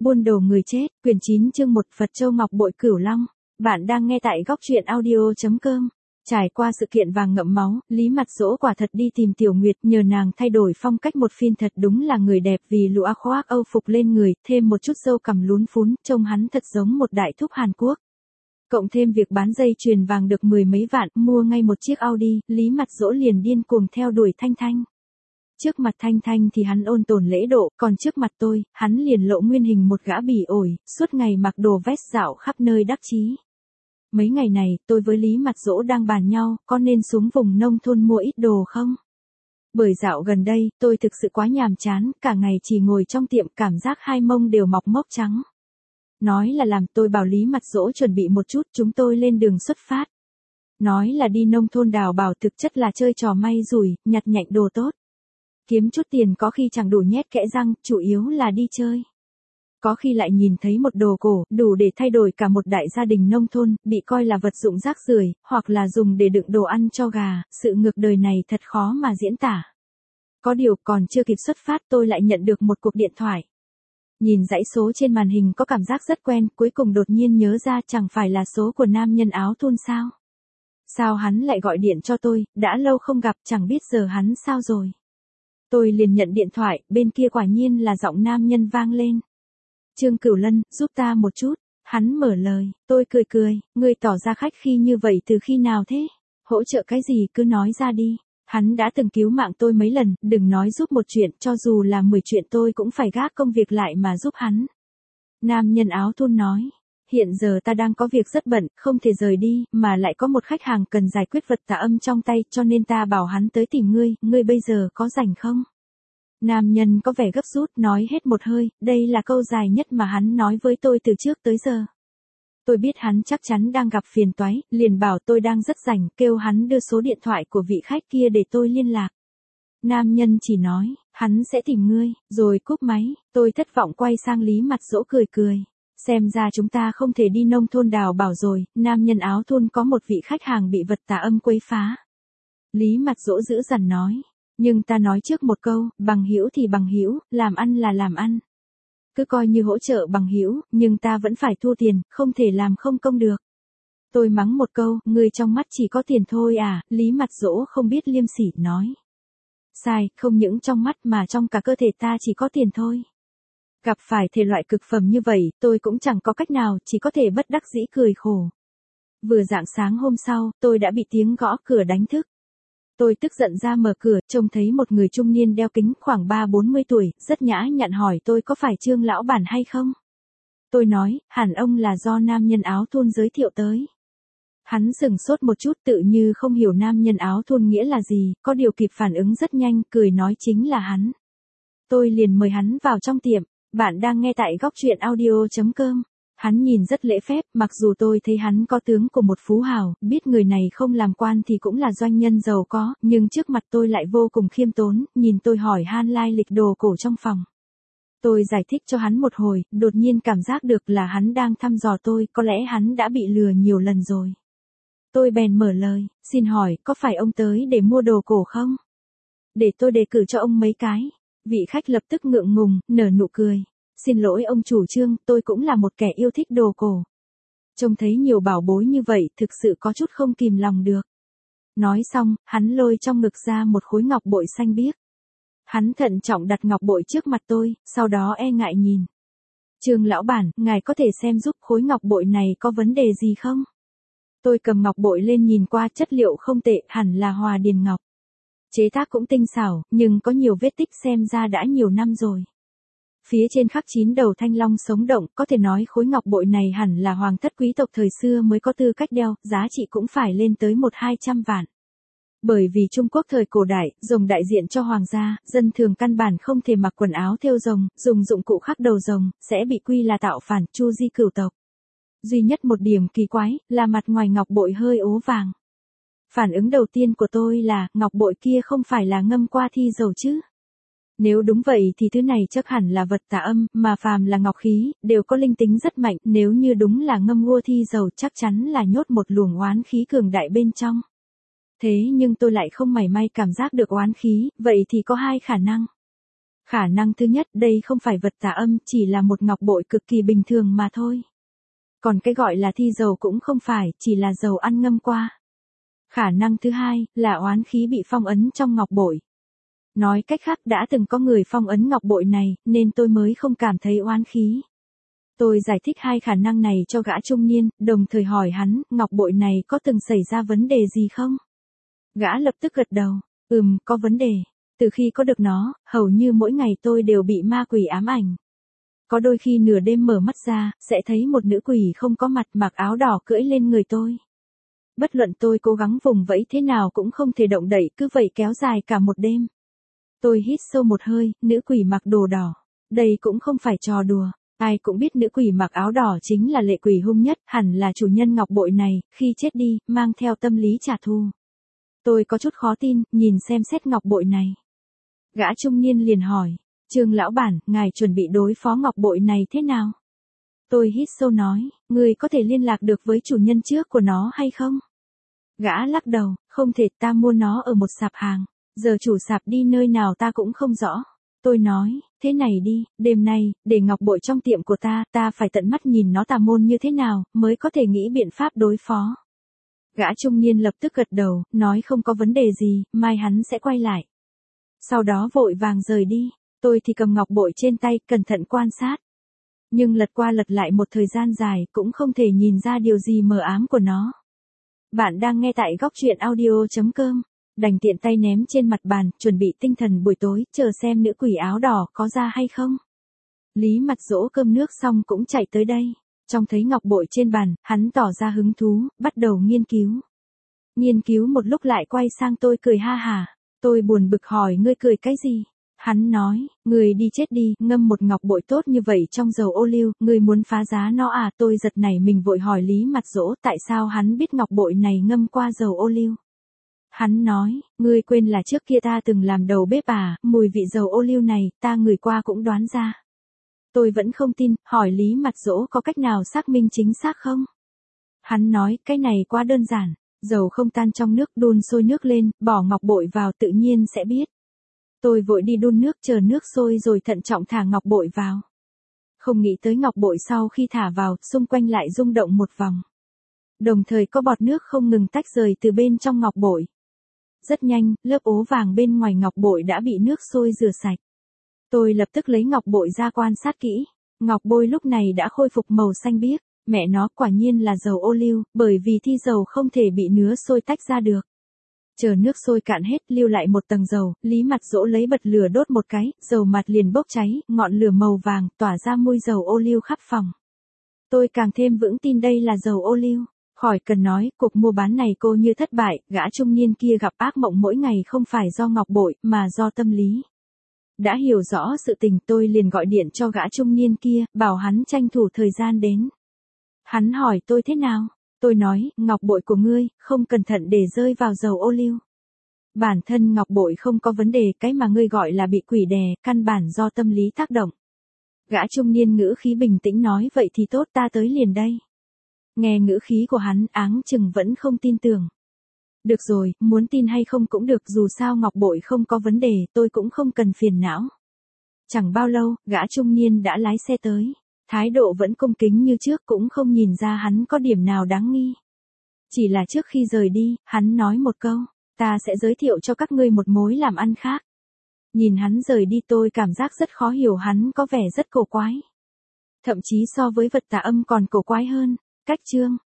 Buôn đồ người chết, quyển 9 chương 1 Phật Châu Ngọc Bội Cửu Long. Bạn đang nghe tại góc truyện audio.com. Trải qua sự kiện vàng ngậm máu, Lý Mặt Dỗ quả thật đi tìm Tiểu Nguyệt, nhờ nàng thay đổi phong cách một phiên, thật đúng là người đẹp vì lụa khoác Âu phục lên người, thêm một chút râu cằm lún phún, trông hắn thật giống một đại thúc Hàn Quốc. Cộng thêm việc bán dây chuyền vàng được 10 mấy vạn, mua ngay một chiếc Audi, Lý Mặt Dỗ liền điên cuồng theo đuổi Thanh Thanh. Trước mặt Thanh Thanh thì hắn ôn tồn lễ độ, còn trước mặt tôi, hắn liền lộ nguyên hình một gã bỉ ổi, suốt ngày mặc đồ vest dạo khắp nơi đắc chí. Mấy ngày này, tôi với Lý Mặt Dỗ đang bàn nhau, có nên xuống vùng nông thôn mua ít đồ không? Bởi dạo gần đây, tôi thực sự quá nhàm chán, cả ngày chỉ ngồi trong tiệm, cảm giác hai mông đều mọc mốc trắng. Nói là làm, tôi bảo Lý Mặt Dỗ chuẩn bị một chút, chúng tôi lên đường xuất phát. Nói là đi nông thôn đào bảo, thực chất là chơi trò may rủi, nhặt nhạnh đồ tốt. Kiếm chút tiền có khi chẳng đủ nhét kẽ răng, chủ yếu là đi chơi. Có khi lại nhìn thấy một đồ cổ, đủ để thay đổi cả một đại gia đình nông thôn, bị coi là vật dụng rác rưởi, hoặc là dùng để đựng đồ ăn cho gà, sự ngược đời này thật khó mà diễn tả. Có điều, còn chưa kịp xuất phát tôi lại nhận được một cuộc điện thoại. Nhìn dãy số trên màn hình có cảm giác rất quen, cuối cùng đột nhiên nhớ ra chẳng phải là số của nam nhân áo thun sao? Sao hắn lại gọi điện cho tôi, đã lâu không gặp, chẳng biết giờ hắn sao rồi. Tôi liền nhận điện thoại, bên kia quả nhiên là giọng nam nhân vang lên. Trương Cửu Lân, giúp ta một chút. Hắn mở lời, tôi cười cười, ngươi tỏ ra khách khí như vậy từ khi nào thế? Hỗ trợ cái gì cứ nói ra đi. Hắn đã từng cứu mạng tôi mấy lần, đừng nói giúp một chuyện, cho dù là 10 chuyện tôi cũng phải gác công việc lại mà giúp hắn. Nam nhân áo thun nói. Hiện giờ ta đang có việc rất bận, không thể rời đi, mà lại có một khách hàng cần giải quyết vật tà âm trong tay, cho nên ta bảo hắn tới tìm ngươi bây giờ có rảnh không? Nam nhân có vẻ gấp rút, nói hết một hơi, đây là câu dài nhất mà hắn nói với tôi từ trước tới giờ. Tôi biết hắn chắc chắn đang gặp phiền toái, liền bảo tôi đang rất rảnh, kêu hắn đưa số điện thoại của vị khách kia để tôi liên lạc. Nam nhân chỉ nói, hắn sẽ tìm ngươi, rồi cúp máy, tôi thất vọng quay sang Lý Mặt Dỗ cười cười. Xem ra chúng ta không thể đi nông thôn đào bảo rồi, nam nhân áo thun có một vị khách hàng bị vật tà âm quấy phá. Lý Mặt Dỗ dữ dằn nói, nhưng ta nói trước một câu, bằng hữu thì bằng hữu, làm ăn là làm ăn. Cứ coi như hỗ trợ bằng hữu, nhưng ta vẫn phải thu tiền, không thể làm không công được. Tôi mắng một câu, ngươi trong mắt chỉ có tiền thôi à, Lý Mặt Dỗ không biết liêm sỉ nói. Sai, không những trong mắt mà trong cả cơ thể ta chỉ có tiền thôi. Gặp phải thể loại cực phẩm như vậy, tôi cũng chẳng có cách nào, chỉ có thể bất đắc dĩ cười khổ. Vừa rạng sáng hôm sau, tôi đã bị tiếng gõ cửa đánh thức. Tôi tức giận ra mở cửa, trông thấy một người trung niên đeo kính khoảng 30-40 tuổi, rất nhã nhặn hỏi tôi có phải Trương lão bản hay không? Tôi nói, hẳn ông là do nam nhân áo thun giới thiệu tới. Hắn sững sốt một chút tự như không hiểu nam nhân áo thun nghĩa là gì, có điều kịp phản ứng rất nhanh, cười nói chính là hắn. Tôi liền mời hắn vào trong tiệm. Bạn đang nghe tại góc truyện audio.com. Hắn nhìn rất lễ phép, mặc dù tôi thấy hắn có tướng của một phú hào, biết người này không làm quan thì cũng là doanh nhân giàu có, nhưng trước mặt tôi lại vô cùng khiêm tốn, nhìn tôi hỏi han lai lịch đồ cổ trong phòng. Tôi giải thích cho hắn một hồi, đột nhiên cảm giác được là hắn đang thăm dò tôi, có lẽ hắn đã bị lừa nhiều lần rồi. Tôi bèn mở lời, xin hỏi, có phải ông tới để mua đồ cổ không? Để tôi đề cử cho ông mấy cái. Vị khách lập tức ngượng ngùng, nở nụ cười. Xin lỗi ông chủ Trương, tôi cũng là một kẻ yêu thích đồ cổ. Trông thấy nhiều bảo bối như vậy, thực sự có chút không kìm lòng được. Nói xong, hắn lôi trong ngực ra một khối ngọc bội xanh biếc. Hắn thận trọng đặt ngọc bội trước mặt tôi, sau đó e ngại nhìn. Trương lão bản, ngài có thể xem giúp khối ngọc bội này có vấn đề gì không? Tôi cầm ngọc bội lên nhìn qua, chất liệu không tệ, hẳn là hòa điền ngọc. Chế tác cũng tinh xảo, nhưng có nhiều vết tích xem ra đã nhiều năm rồi. Phía trên khắc 9 đầu thanh long sống động, có thể nói khối ngọc bội này hẳn là hoàng thất quý tộc thời xưa mới có tư cách đeo, giá trị cũng phải lên tới 100-200 vạn. Bởi vì Trung Quốc thời cổ đại, rồng đại diện cho hoàng gia, dân thường căn bản không thể mặc quần áo thêu rồng, dùng dụng cụ khắc đầu rồng, sẽ bị quy là tạo phản, chu di cửu tộc. Duy nhất một điểm kỳ quái, là mặt ngoài ngọc bội hơi ố vàng. Phản ứng đầu tiên của tôi là, ngọc bội kia không phải là ngâm qua thi dầu chứ? Nếu đúng vậy thì thứ này chắc hẳn là vật tà âm, mà phàm là ngọc khí, đều có linh tính rất mạnh, nếu như đúng là ngâm qua thi dầu chắc chắn là nhốt một luồng oán khí cường đại bên trong. Thế nhưng tôi lại không mảy may cảm giác được oán khí, vậy thì có hai khả năng. Khả năng thứ nhất, đây không phải vật tà âm, chỉ là một ngọc bội cực kỳ bình thường mà thôi. Còn cái gọi là thi dầu cũng không phải, chỉ là dầu ăn ngâm qua. Khả năng thứ hai, là oán khí bị phong ấn trong ngọc bội. Nói cách khác đã từng có người phong ấn ngọc bội này, nên tôi mới không cảm thấy oán khí. Tôi giải thích hai khả năng này cho gã trung niên, đồng thời hỏi hắn, ngọc bội này có từng xảy ra vấn đề gì không? Gã lập tức gật đầu, có vấn đề. Từ khi có được nó, hầu như mỗi ngày tôi đều bị ma quỷ ám ảnh. Có đôi khi nửa đêm mở mắt ra, sẽ thấy một nữ quỷ không có mặt mặc áo đỏ cưỡi lên người tôi. Bất luận tôi cố gắng vùng vẫy thế nào cũng không thể động đậy, cứ vậy kéo dài cả một đêm. Tôi hít sâu một hơi, nữ quỷ mặc đồ đỏ. Đây cũng không phải trò đùa. Ai cũng biết nữ quỷ mặc áo đỏ chính là lệ quỷ hung nhất, hẳn là chủ nhân ngọc bội này, khi chết đi, mang theo tâm lý trả thù. Tôi có chút khó tin, nhìn xem xét ngọc bội này. Gã trung niên liền hỏi, Trương lão bản, ngài chuẩn bị đối phó ngọc bội này thế nào? Tôi hít sâu nói, người có thể liên lạc được với chủ nhân trước của nó hay không? Gã lắc đầu, không thể, ta mua nó ở một sạp hàng, giờ chủ sạp đi nơi nào ta cũng không rõ. Tôi nói, thế này đi, đêm nay, để ngọc bội trong tiệm của ta phải tận mắt nhìn nó tà môn như thế nào, mới có thể nghĩ biện pháp đối phó. Gã trung niên lập tức gật đầu, nói không có vấn đề gì, mai hắn sẽ quay lại. Sau đó vội vàng rời đi, tôi thì cầm ngọc bội trên tay, cẩn thận quan sát. Nhưng lật qua lật lại một thời gian dài, cũng không thể nhìn ra điều gì mờ ám của nó. Bạn đang nghe tại góc truyện audio.com. Đành tiện tay ném trên mặt bàn, chuẩn bị tinh thần buổi tối, chờ xem nữ quỷ áo đỏ có ra hay không. Lý Mặt Dỗ cơm nước xong cũng chạy tới đây. Trông thấy ngọc bội trên bàn, hắn tỏ ra hứng thú, bắt đầu nghiên cứu. Nghiên cứu một lúc lại quay sang tôi cười ha hả. Tôi buồn bực hỏi, ngươi cười cái gì? Hắn nói, ngươi đi chết đi, ngâm một ngọc bội tốt như vậy trong dầu ô liu, ngươi muốn phá giá nó à? Tôi giật nảy mình vội hỏi Lý Mặt Dỗ tại sao hắn biết ngọc bội này ngâm qua dầu ô liu. Hắn nói, ngươi quên là trước kia ta từng làm đầu bếp à, mùi vị dầu ô liu này, ta ngửi qua cũng đoán ra. Tôi vẫn không tin, hỏi Lý Mặt Dỗ có cách nào xác minh chính xác không? Hắn nói, cái này quá đơn giản, dầu không tan trong nước, đun sôi nước lên, bỏ ngọc bội vào tự nhiên sẽ biết. Tôi vội đi đun nước, chờ nước sôi rồi thận trọng thả ngọc bội vào. Không nghĩ tới ngọc bội sau khi thả vào, xung quanh lại rung động một vòng. Đồng thời có bọt nước không ngừng tách rời từ bên trong ngọc bội. Rất nhanh, lớp ố vàng bên ngoài ngọc bội đã bị nước sôi rửa sạch. Tôi lập tức lấy ngọc bội ra quan sát kỹ. Ngọc bôi lúc này đã khôi phục màu xanh biếc. Mẹ nó quả nhiên là dầu ô liu, bởi vì thi dầu không thể bị nứa sôi tách ra được. Chờ nước sôi cạn hết, lưu lại một tầng dầu, Lý Mặt Dỗ lấy bật lửa đốt một cái, dầu mặt liền bốc cháy, ngọn lửa màu vàng tỏa ra mùi dầu ô liu khắp phòng. Tôi càng thêm vững tin đây là dầu ô liu. Khỏi cần nói, cuộc mua bán này cô như thất bại, gã trung niên kia gặp ác mộng mỗi ngày không phải do ngọc bội, mà do tâm lý. Đã hiểu rõ sự tình, tôi liền gọi điện cho gã trung niên kia, bảo hắn tranh thủ thời gian đến. Hắn hỏi tôi thế nào? Tôi nói, ngọc bội của ngươi, không cẩn thận để rơi vào dầu ô liu. Bản thân ngọc bội không có vấn đề, cái mà ngươi gọi là bị quỷ đè, căn bản do tâm lý tác động. Gã trung niên ngữ khí bình tĩnh nói, vậy thì tốt, ta tới liền đây. Nghe ngữ khí của hắn, áng chừng vẫn không tin tưởng. Được rồi, muốn tin hay không cũng được, dù sao ngọc bội không có vấn đề, tôi cũng không cần phiền não. Chẳng bao lâu, gã trung niên đã lái xe tới. Thái độ vẫn cung kính như trước, cũng không nhìn ra hắn có điểm nào đáng nghi. Chỉ là trước khi rời đi, hắn nói một câu, ta sẽ giới thiệu cho các ngươi một mối làm ăn khác. Nhìn hắn rời đi tôi cảm giác rất khó hiểu, hắn có vẻ rất cổ quái. Thậm chí so với vật tà âm còn cổ quái hơn. Cách chương